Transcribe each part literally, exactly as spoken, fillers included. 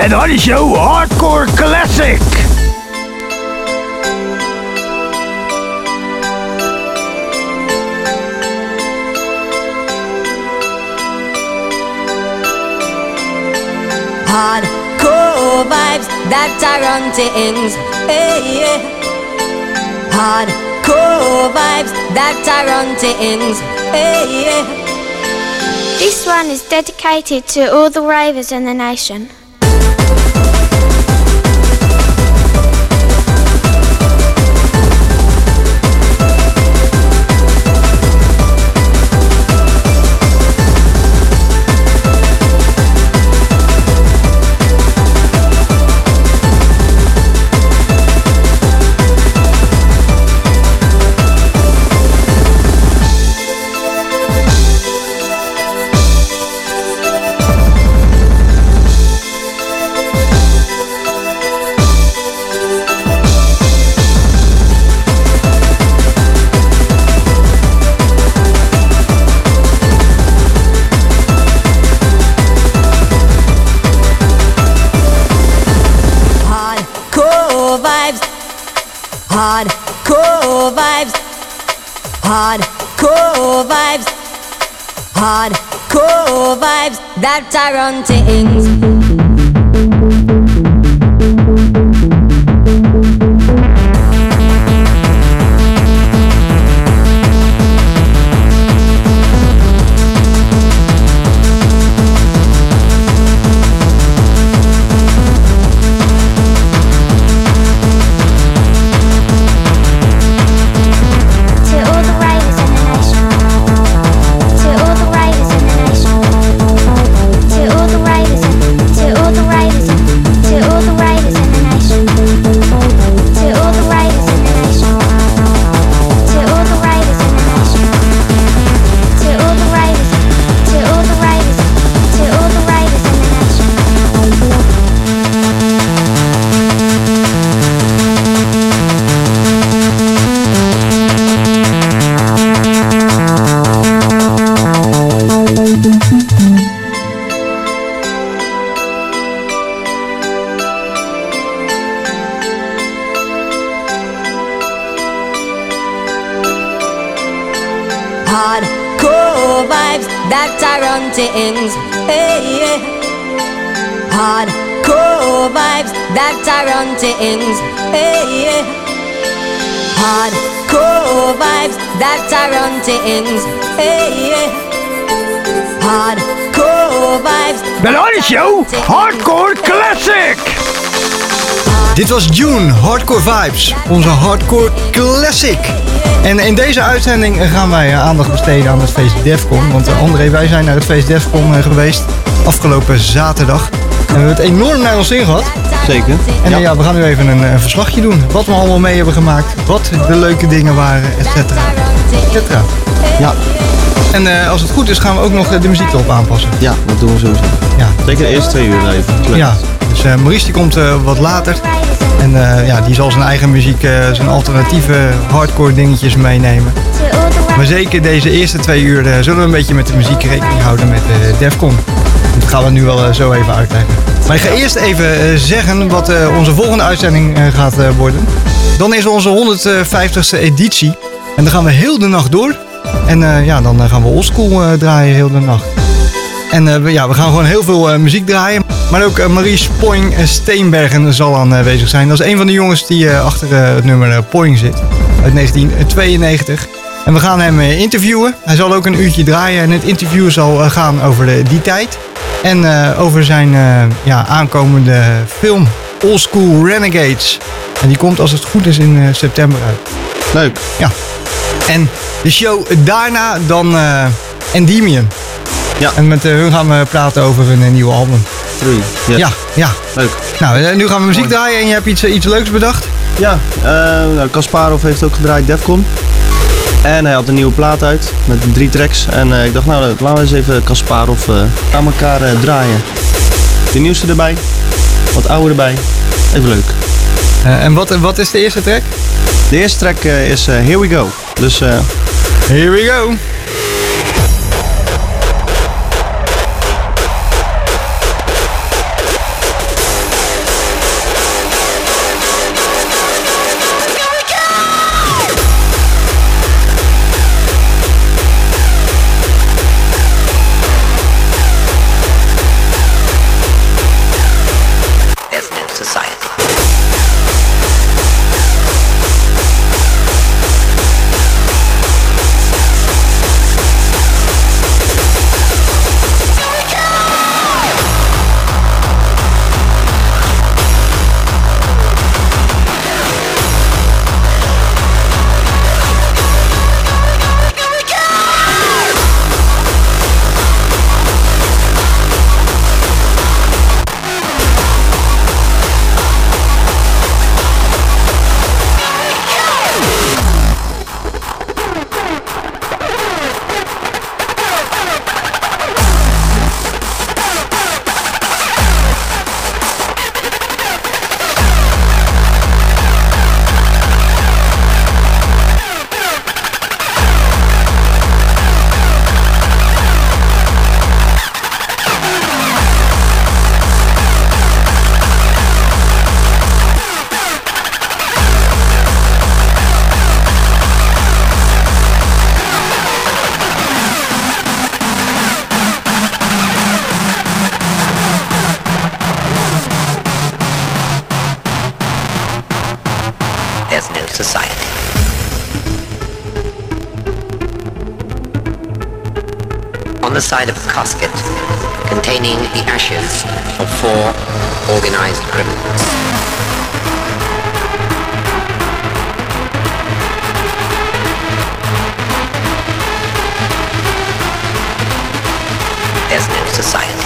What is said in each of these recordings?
En dan is jouw Hardcore Classic. Hardcore vibes that are run things. Hey, yeah. Hardcore vibes that are run things. Hey, yeah. This one is dedicated to all the ravers in the nation. Hardcore vibes, hardcore vibes, hardcore vibes that are run things. Hardcore vibes that are run things. Hey, yeah. Hardcore vibes that are run things. Hey, yeah. Hardcore vibes that are run things. Hey, yeah. Hardcore vibes. Dat is jouw Hardcore Classic. Dit was June, Hardcore Vibes, onze Hardcore Classic. En in deze uitzending gaan wij aandacht besteden aan het feest Defcon. Want André, wij zijn naar het feest Defcon geweest afgelopen zaterdag. En we hebben het enorm naar ons zin gehad. Zeker. En ja. ja, we gaan nu even een, een verslagje doen. Wat we allemaal mee hebben gemaakt. Wat de leuke dingen waren, et cetera. Et cetera. Ja. En uh, als het goed is gaan we ook nog de muziek erop aanpassen. Ja, dat doen we sowieso. Ja. Zeker de eerste twee uur even. Ja, dus uh, Maurice die komt uh, wat later. En uh, ja, die zal zijn eigen muziek, uh, zijn alternatieve hardcore dingetjes meenemen. Maar zeker deze eerste twee uur uh, zullen we een beetje met de muziek rekening houden met uh, Defcon. Dat gaan we nu wel uh, zo even uitleggen. Maar ik ga eerst even uh, zeggen wat uh, onze volgende uitzending uh, gaat uh, worden. Dan is onze honderdvijftigste editie. En dan gaan we heel de nacht door. En uh, ja, dan uh, gaan we oldschool uh, draaien heel de nacht. En uh, we, ja, we gaan gewoon heel veel uh, muziek draaien. Maar ook uh, Maurice Poing Steenbergen zal aanwezig zijn. Dat is een van de jongens die uh, achter uh, het nummer uh, Poing zit. Uit negentien tweeënnegentig. En we gaan hem uh, interviewen. Hij zal ook een uurtje draaien. En het interview zal uh, gaan over de, die tijd. En uh, over zijn uh, ja, aankomende film Old School Renegades. En die komt als het goed is in uh, september uit. Leuk. Ja. En de show daarna dan uh, Endymion. Ja. En met uh, hun gaan we praten over een uh, nieuwe album. Three. Yes. Ja, ja. Leuk. Nou, uh, nu gaan we muziek draaien en je hebt iets, uh, iets leuks bedacht. Ja, uh, Kasparov heeft ook gedraaid Defcon. En hij had een nieuwe plaat uit met drie tracks. En uh, ik dacht, nou, laten we eens even Kasparov uh, aan elkaar uh, draaien. De nieuwste erbij, wat oude erbij. Even leuk. Uh, en wat, wat is de eerste track? De eerste track uh, is uh, Here We Go. Dus uh, Here We Go. on the side of a casket containing the ashes of four organized criminals. There's no society.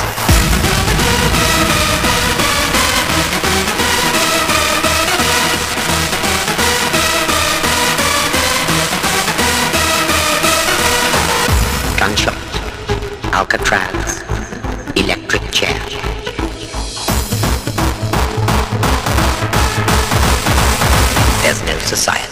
Gunshot, Alcatraz, electric chair. There's no society.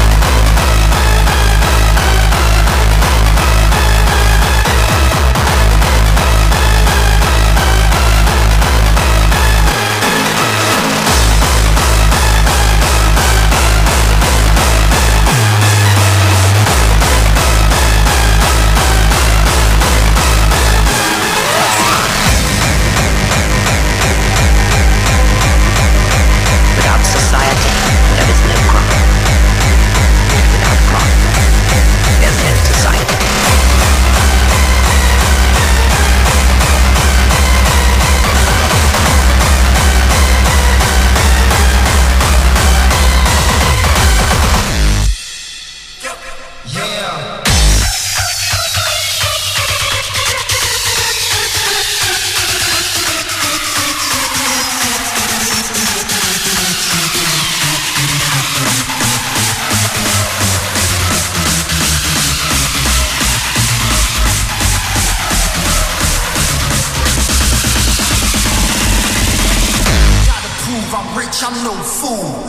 I'm no fool.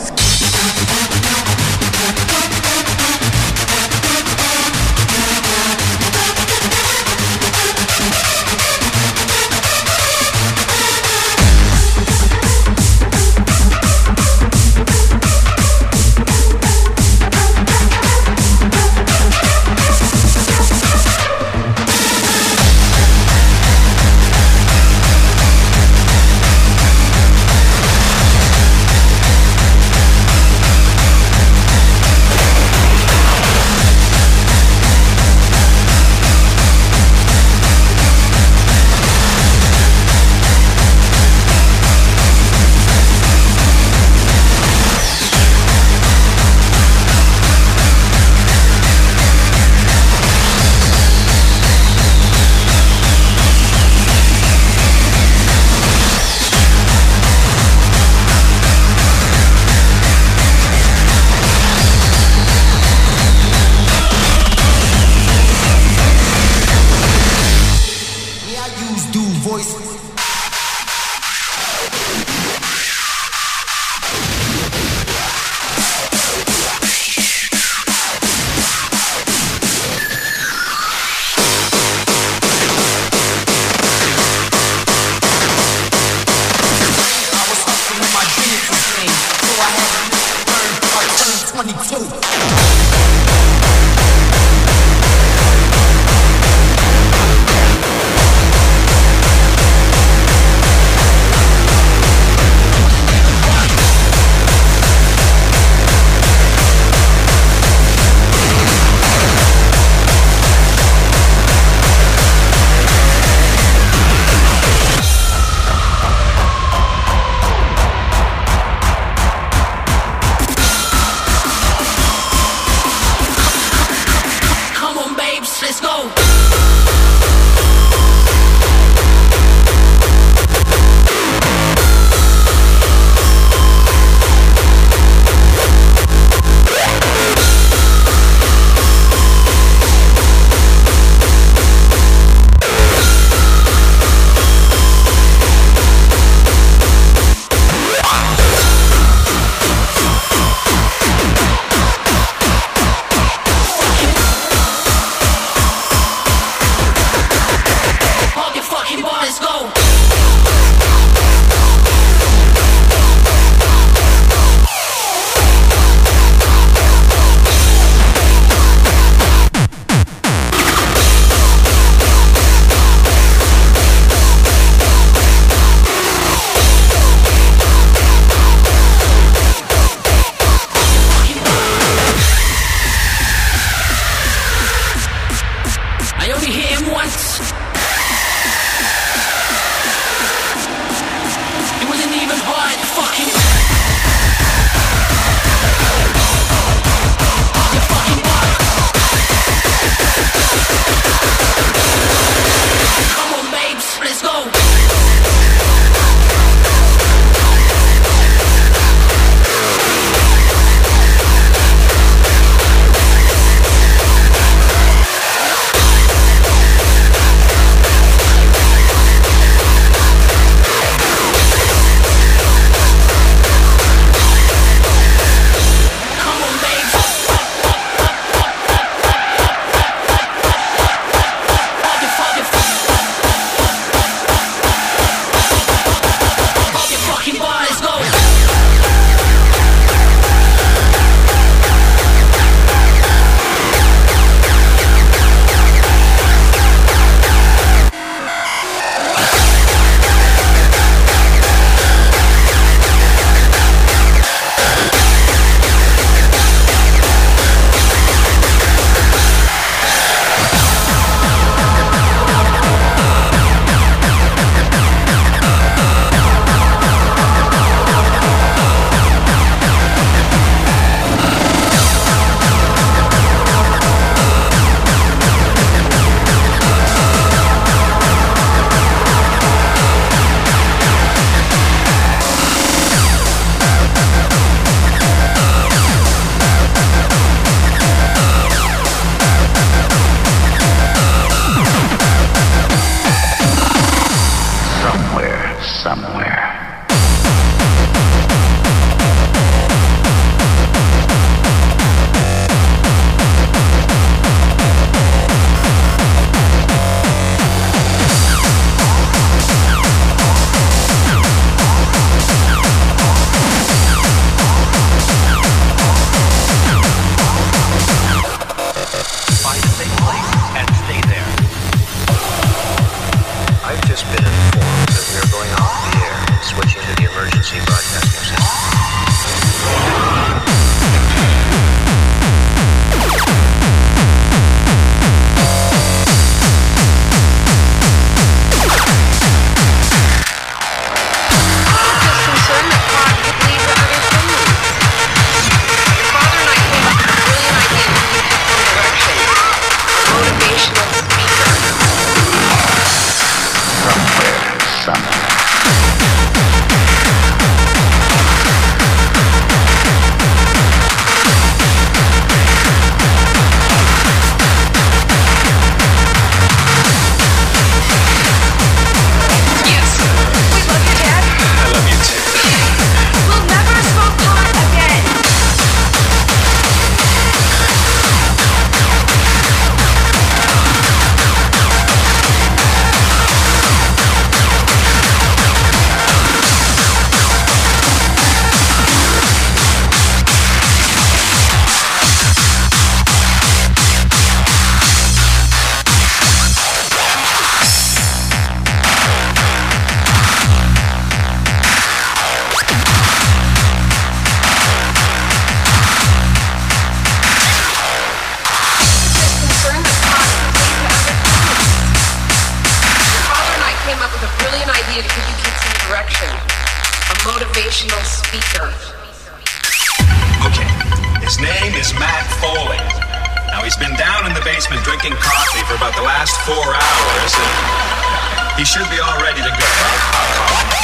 motivational speaker. Okay, his name is Matt Foley. Now he's been down in the basement drinking coffee for about the last four hours, and he should be all ready to go. I'll call him.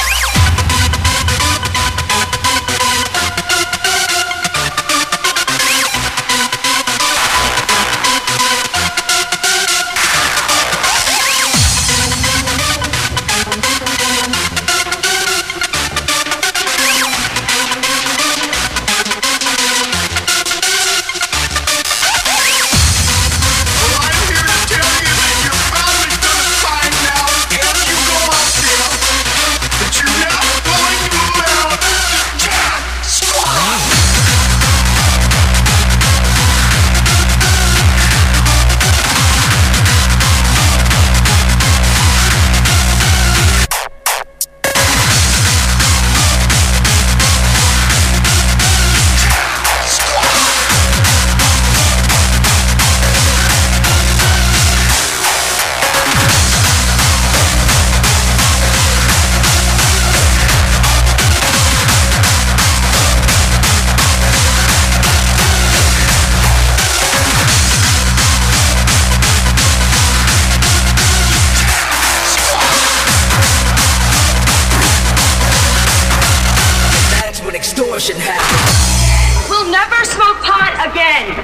We'll never smoke pot again.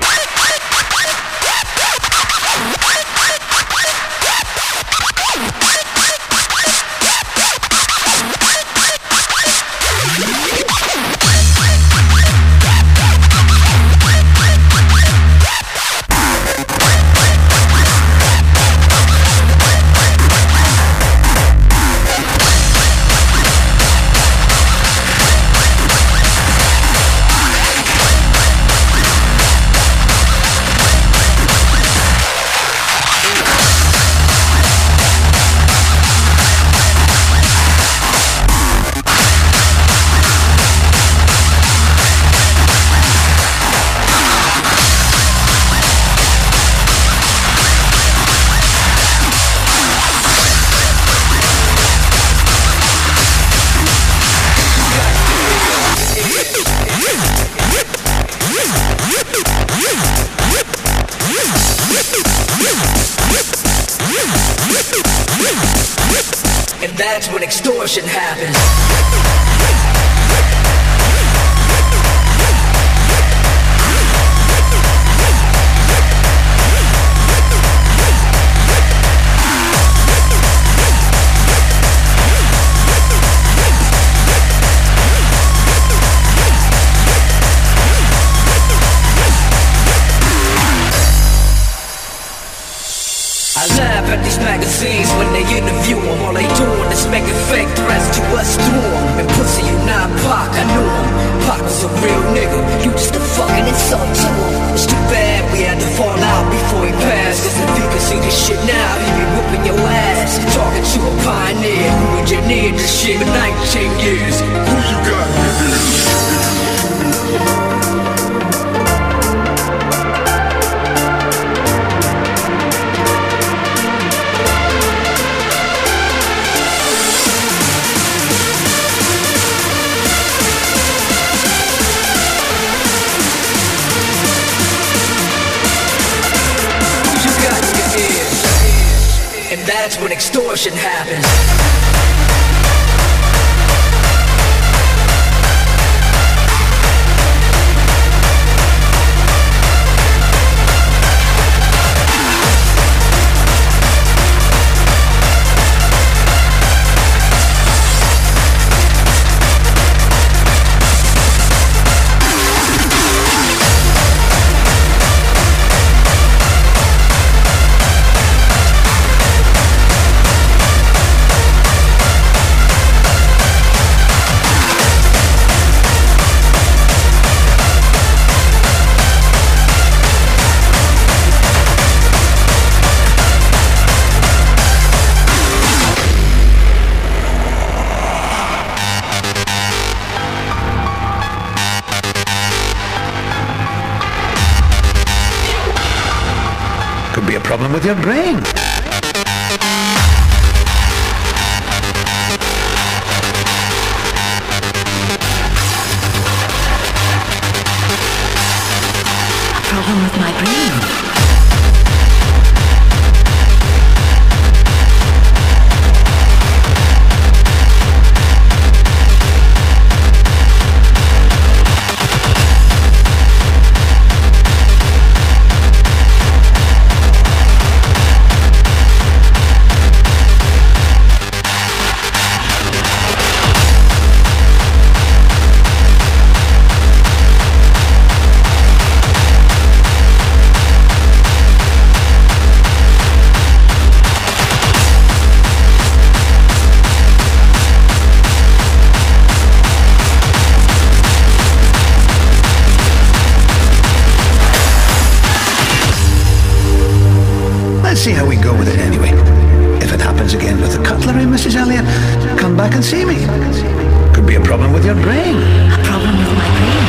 And that's when extortion happens. I laugh at these magazines when they interview them. All they doing is making fake threats to us through them. And pussy, you not Pac, I knew him. Pac was a real nigga, you just a fucking insult to him. It's too bad we had to fall out before he passed. Cause if he could see this shit now, he'd be whooping your ass. Talking to a pioneer who engineered this shit for nineteen years. Who you got, nigga? And that's when extortion happens. Could be a problem with your brain. see how we go with it anyway. If it happens again with the cutlery, Missus Elliot, come back and see me. Could be a problem with your brain. A problem with my brain?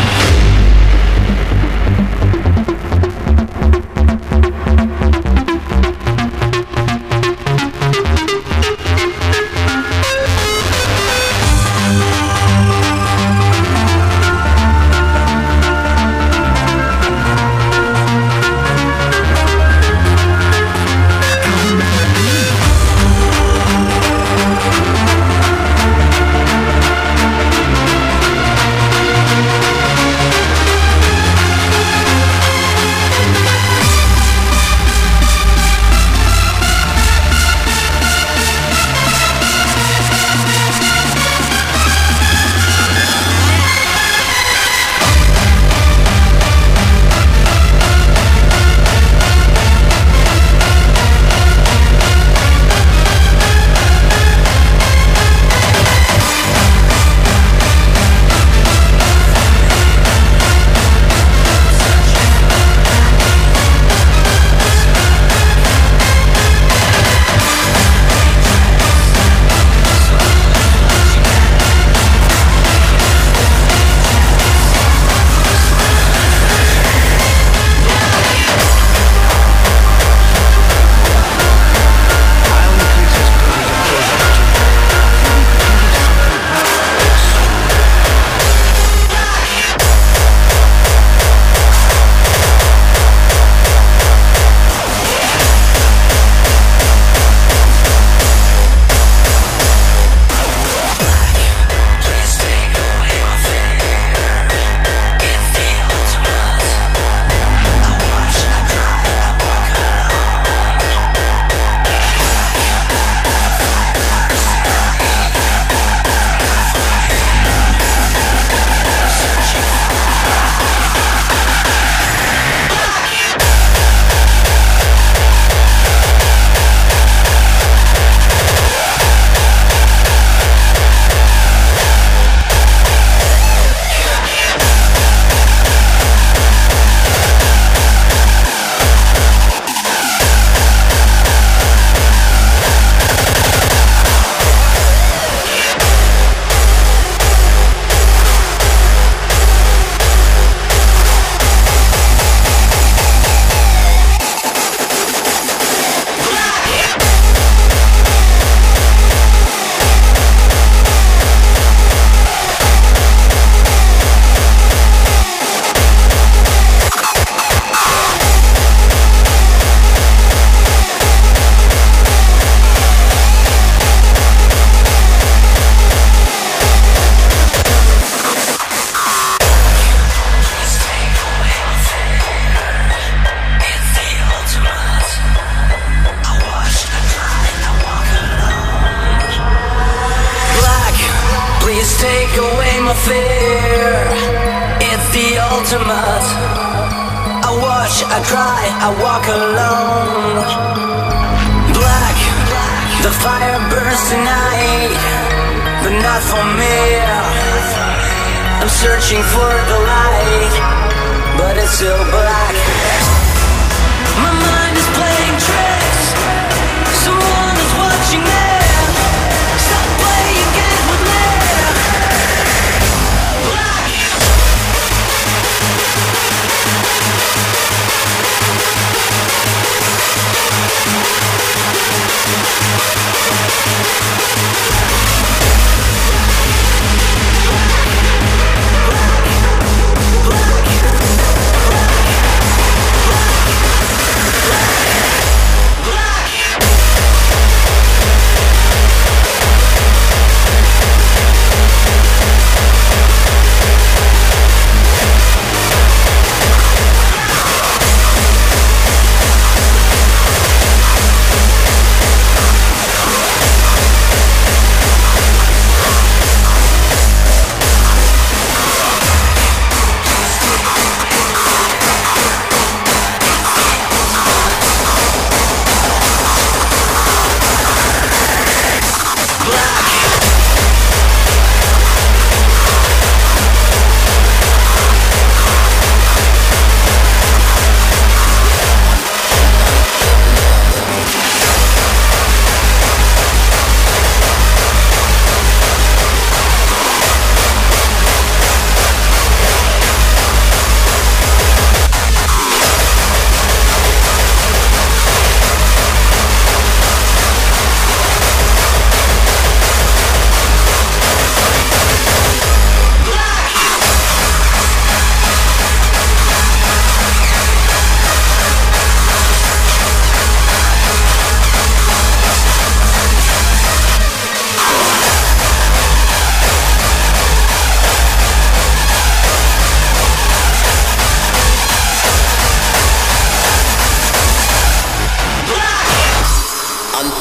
Black.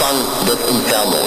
Unsung los Infernos.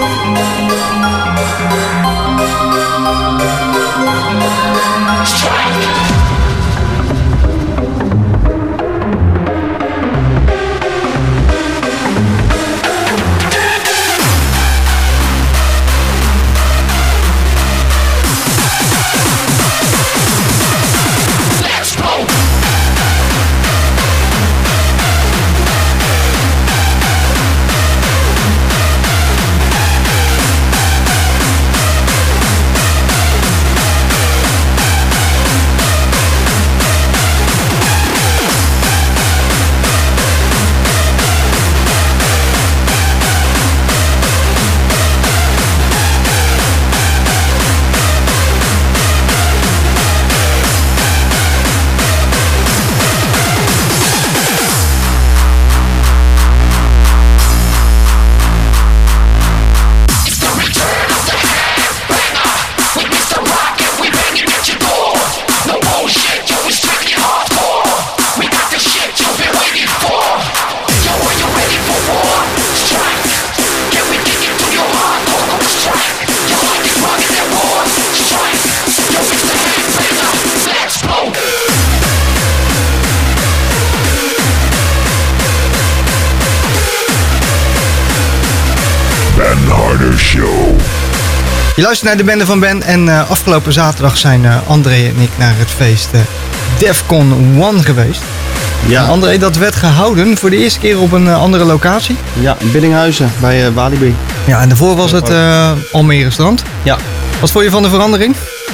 Je luistert naar de bende van Ben en uh, afgelopen zaterdag zijn uh, André en ik naar het feest uh, Defcon one geweest. Ja. En André, dat werd gehouden voor de eerste keer op een uh, andere locatie. Ja, in Biddinghuizen bij uh, Walibi. Ja, en daarvoor was het uh, Almere Strand. Ja. Wat vond je van de verandering?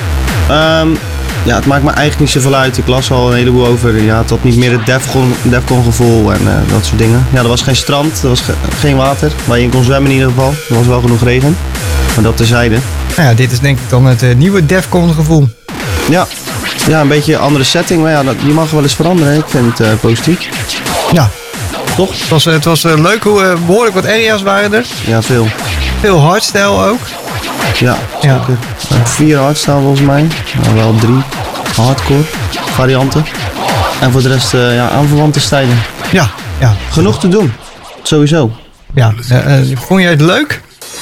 Um, ja, het maakt me eigenlijk niet zoveel uit. Ik las al een heleboel over. Ja, het had niet meer het Defcon, Defcon gevoel en uh, dat soort dingen. Ja, er was geen strand, er was ge- geen water waar je in kon zwemmen in ieder geval. Er was wel genoeg regen, maar dat terzijde. Nou ja, dit is denk ik dan het uh, nieuwe Defcon gevoel. Ja. ja, een beetje een andere setting, maar ja, dat, die mag wel eens veranderen. Hè. Ik vind het uh, positief. Ja. Toch? Het was, het was uh, leuk, hoe uh, behoorlijk wat area's waren er. Ja, veel. Veel hardstyle ook. Ja, zeker. Ja. Vier hardstyle volgens mij. Nou, wel drie hardcore varianten. En voor de rest uh, ja, aanverwante stijlen. Ja, ja. Genoeg te doen. Sowieso. Ja, uh, uh, vond jij het leuk?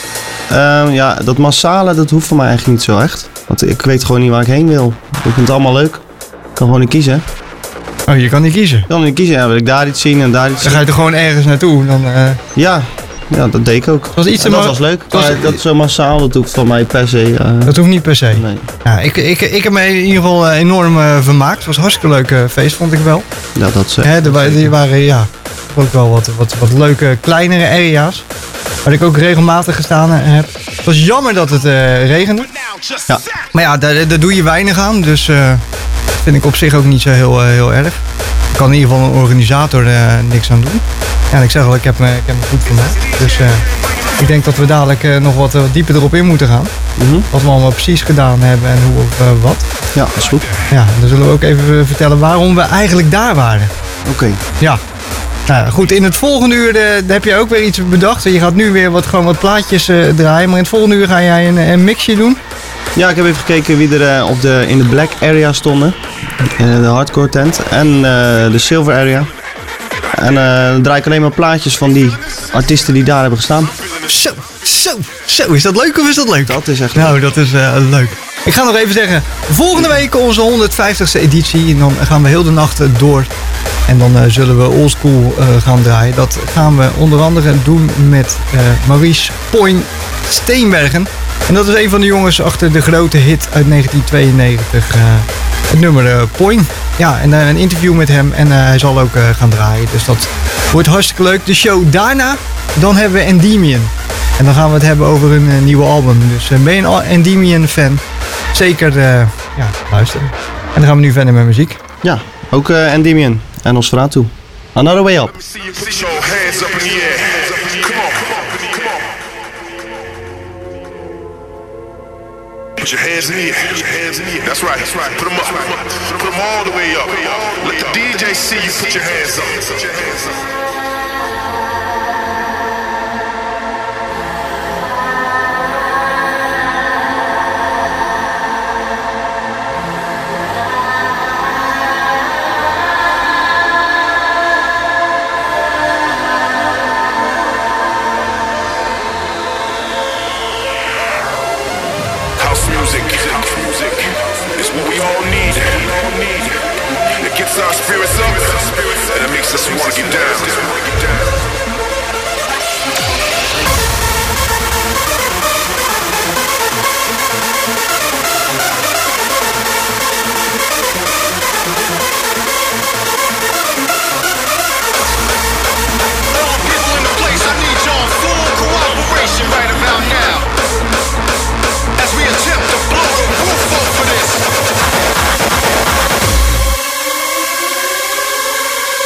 Uh, ja, dat massale, dat hoeft voor mij eigenlijk niet zo echt. Want ik weet gewoon niet waar ik heen wil. Ik vind het allemaal leuk. Ik kan gewoon niet kiezen. Oh, je kan niet kiezen? Ik kan niet kiezen. Ja, wil ik daar iets zien en daar iets zien. Dan ga je er gewoon ergens naartoe. Dan, uh... Ja. Ja, dat deed ik ook. Dat was, iets dat ma- was leuk. Was... Maar dat zo massaal, dat hoeft van mij per se. Uh... Dat hoeft niet per se. Nee. Ja, ik, ik, ik heb me in ieder geval uh, enorm uh, vermaakt. Het was een hartstikke leuk uh, feest, vond ik wel. Ja, dat zeker. Hè, er, die waren ja, ook wel wat, wat, wat leuke kleinere area's. Waar ik ook regelmatig gestaan heb. Het was jammer dat het uh, regende. Ja. Maar ja, daar, daar doe je weinig aan. Dus uh, vind ik op zich ook niet zo heel, uh, heel erg. Ik kan in ieder geval een organisator uh, niks aan doen. Ja, en ik zeg al, ik heb me, ik heb me goed vermaakt. Dus uh, ik denk dat we dadelijk uh, nog wat, uh, wat dieper erop in moeten gaan. Mm-hmm. Wat we allemaal precies gedaan hebben en hoe of uh, wat. Ja, dat is goed. Ja, en dan zullen we ook even vertellen waarom we eigenlijk daar waren. Oké. Okay. Ja. Nou goed, in het volgende uur uh, heb je ook weer iets bedacht. Je gaat nu weer wat, gewoon wat plaatjes uh, draaien. Maar in het volgende uur ga jij een, een mixje doen. Ja, ik heb even gekeken wie er uh, op de, in de black area stonden. In de hardcore tent. En uh, de silver area. En uh, dan draai ik alleen maar plaatjes van die artiesten die daar hebben gestaan. Zo, zo, zo. Is dat leuk of is dat leuk? Dat is echt leuk. Nou, leuk. dat is uh, leuk. Ik ga nog even zeggen, volgende week onze honderdvijftigste editie. En dan gaan we heel de nacht door. En dan uh, zullen we oldschool uh, gaan draaien. Dat gaan we onder andere doen met uh, Maurice Point Steenbergen. En dat is een van de jongens achter de grote hit uit negentien tweeënnegentig. Uh, het nummer uh, Point. Ja, en uh, een interview met hem. En uh, hij zal ook uh, gaan draaien. Dus dat wordt hartstikke leuk. De show daarna, dan hebben we Endymion. En dan gaan we het hebben over een uh, nieuwe album. Dus uh, ben je een Endymion fan? Zeker uh, ja, luisteren. En dan gaan we nu verder met muziek. Ja, ook uh, Endymion en Nosferatu. Another Way Up. Put your hands in the air. Put your hands in the air. That's right. That's right. Put them up. Put them all the way up. Let the D J see you. Put your hands up. Put your hands up. lifts our spirits up, and it makes us want to get down. All people in the place, I need your full cooperation right about now, as we attempt to blow the roof off of this.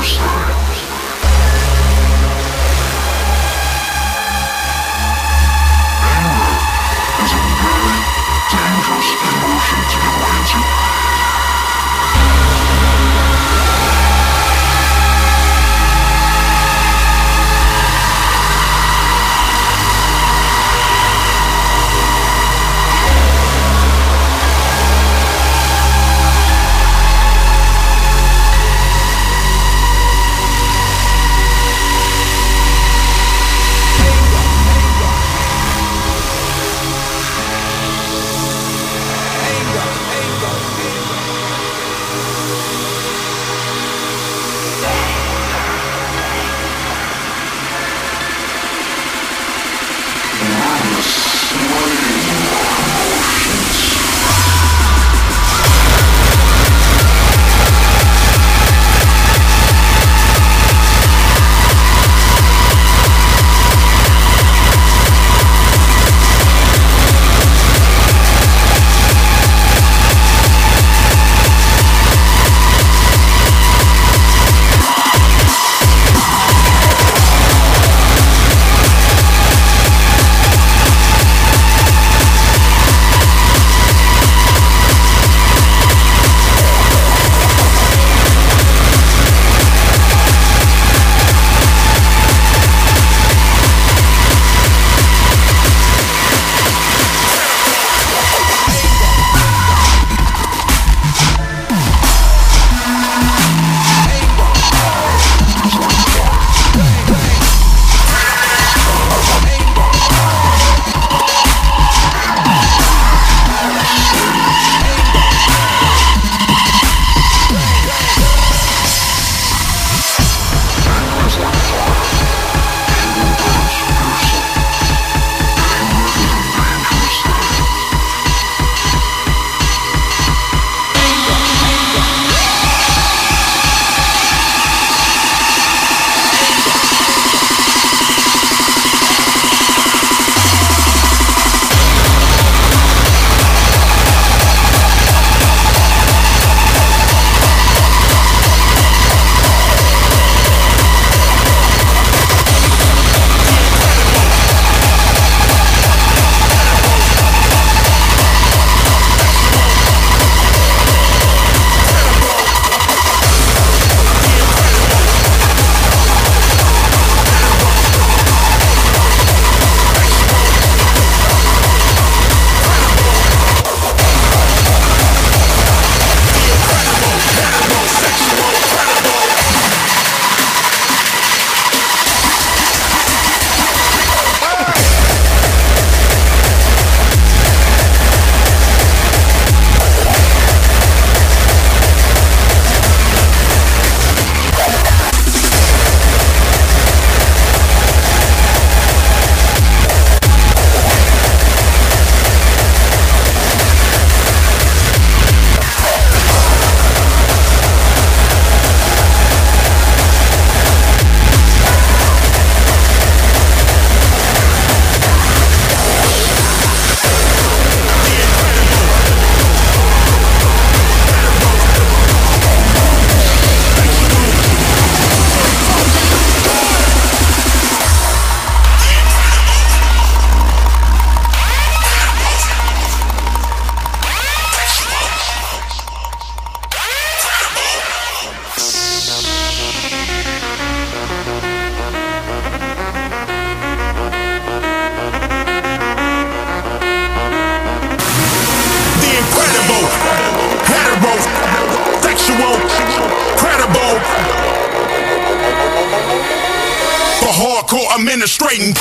hardcore administrating.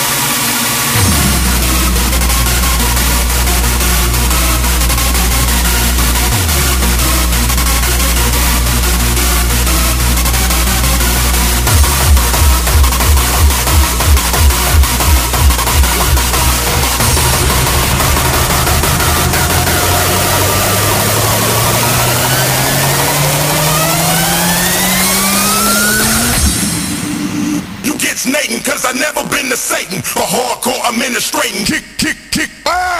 Nating, cause I never been to Satan, a hardcore administrating. Kick, kick, kick, ah!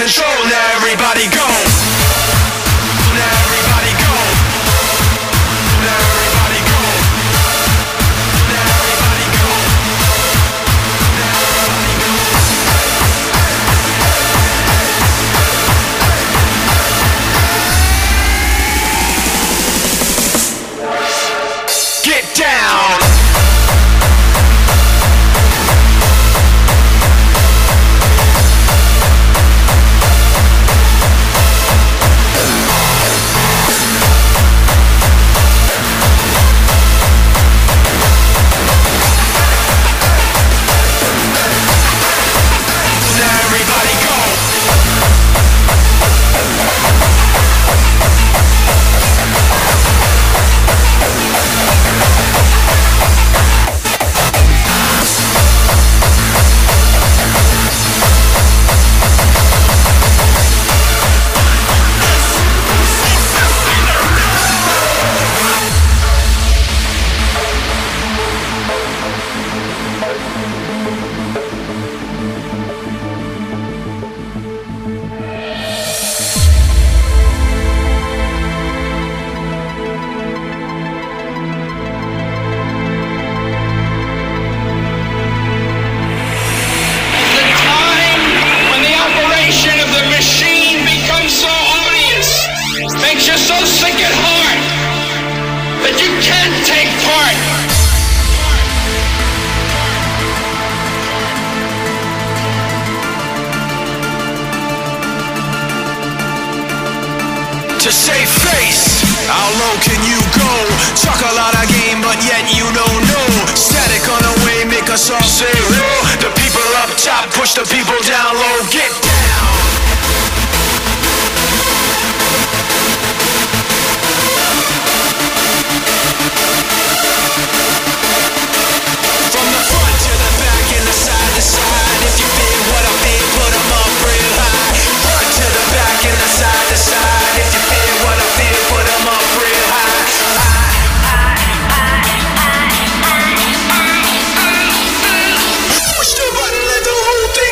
control. Now everybody go. Now everybody go. Now everybody go. Now everybody go. Now everybody go. Get down. To save face, how low can you go? Talk a lot of game, but yet you don't know. Static on the way, make us all say low. The people up top, push the people down low. Get down. From the front to the back and the side to side. If you feel what I feel, put them up real high. Front to the back and the side to side. If you feel what I feel, put them up real high. Push the button, let the whole thing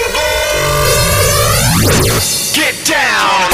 blow. Get down.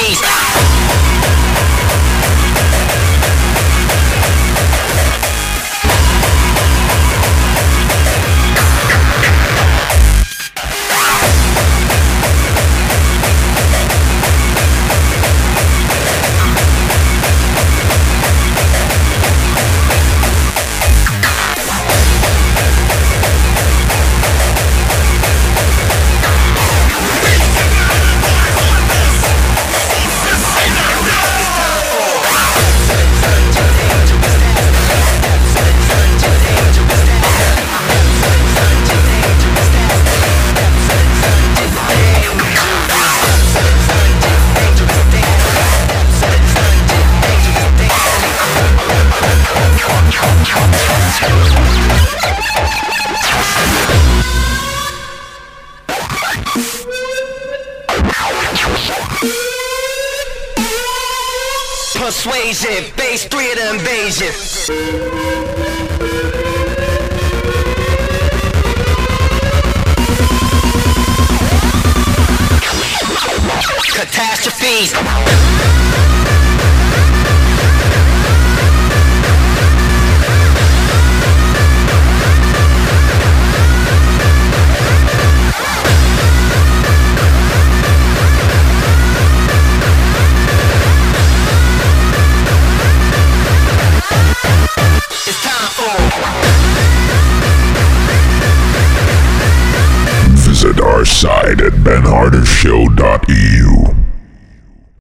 catastrophes. Persuasion, phase three of the invasion. Catastrophes. Visit our site at ben harder show dot e u.